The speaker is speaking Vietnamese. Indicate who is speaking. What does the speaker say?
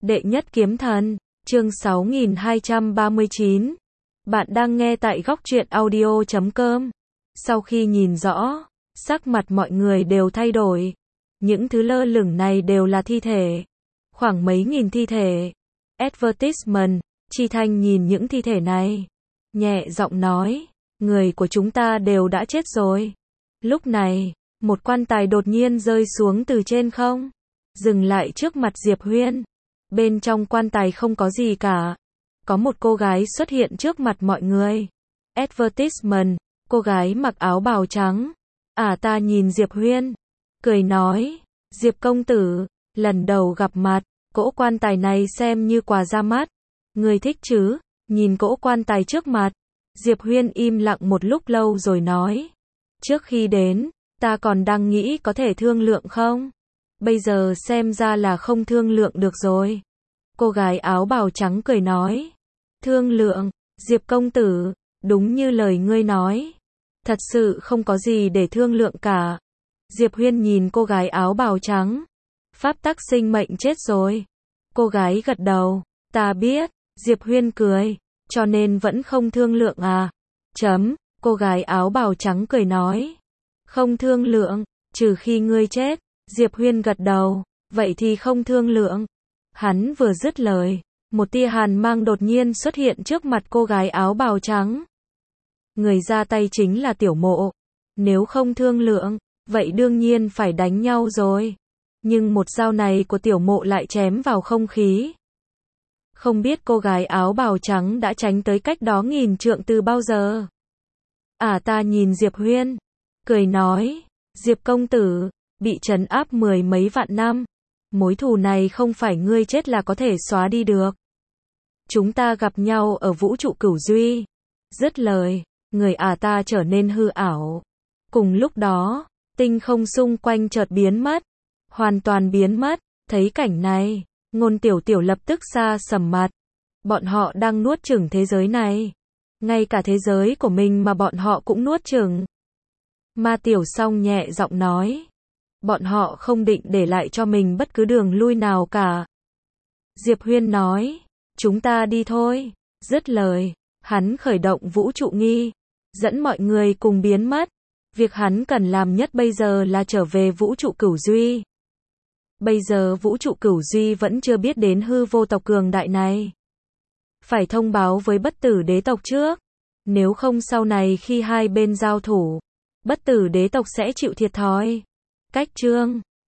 Speaker 1: Đệ nhất kiếm thần, chương 6239. Bạn đang nghe tại góc truyện audio.com. Sau khi nhìn rõ, sắc mặt mọi người đều thay đổi. Những thứ lơ lửng này đều là thi thể. Khoảng mấy nghìn thi thể. Advertisement, Chi Thanh nhìn những thi thể này. Nhẹ giọng nói, người của chúng ta đều đã chết rồi. Lúc này, một quan tài đột nhiên rơi xuống từ trên không. Dừng lại trước mặt Diệp Huyên. Bên trong quan tài không có gì cả. Có một cô gái xuất hiện trước mặt mọi người. Advertisement, cô gái mặc áo bào trắng. Ta nhìn Diệp Huyên, cười nói, Diệp công tử, lần đầu gặp mặt, cỗ quan tài này xem như quà ra mắt. Người thích chứ? Nhìn cỗ quan tài trước mặt. Diệp Huyên im lặng một lúc lâu rồi nói, trước khi đến, ta còn đang nghĩ có thể thương lượng không? Bây giờ xem ra là không thương lượng được rồi. Cô gái áo bào trắng cười nói, thương lượng, Diệp công tử, đúng như lời ngươi nói. Thật sự không có gì để thương lượng cả. Diệp Huyên nhìn cô gái áo bào trắng. Pháp tắc sinh mệnh chết rồi. Cô gái gật đầu, ta biết. Diệp Huyên cười, cho nên vẫn không thương lượng à? Cô gái áo bào trắng cười nói, không thương lượng, trừ khi ngươi chết. Diệp Huyên gật đầu, vậy thì không thương lượng. Hắn vừa dứt lời, một tia hàn mang đột nhiên xuất hiện trước mặt cô gái áo bào trắng. Người ra tay chính là Tiểu Mộ. Nếu không thương lượng, vậy đương nhiên phải đánh nhau rồi. Nhưng một dao này của Tiểu Mộ lại chém vào không khí. Không biết cô gái áo bào trắng đã tránh tới cách đó nghìn trượng từ bao giờ. Ta nhìn Diệp Huyên, cười nói, Diệp công tử, bị trấn áp 10 mấy vạn năm. Mối thù này không phải ngươi chết là có thể xóa đi được. Chúng ta gặp nhau ở vũ trụ cửu duy. Dứt lời, người ta trở nên hư ảo. Cùng lúc đó, tinh không xung quanh chợt biến mất. Hoàn toàn biến mất. Thấy cảnh này, Ngôn Tiểu Tiểu lập tức xa sầm mặt. Bọn họ đang nuốt chửng thế giới này. Ngay cả thế giới của mình mà bọn họ cũng nuốt chửng. Ma Tiểu Song nhẹ giọng nói, bọn họ không định để lại cho mình bất cứ đường lui nào cả. Diệp Huyên nói, chúng ta đi thôi. Dứt lời, hắn khởi động vũ trụ nghi, dẫn mọi người cùng biến mất. Việc hắn cần làm nhất bây giờ là trở về vũ trụ cửu duy. Bây giờ vũ trụ cửu duy vẫn chưa biết đến hư vô tộc cường đại này. Phải thông báo với bất tử đế tộc trước. Nếu không sau này khi hai bên giao thủ, bất tử đế tộc sẽ chịu thiệt thòi. Cách chương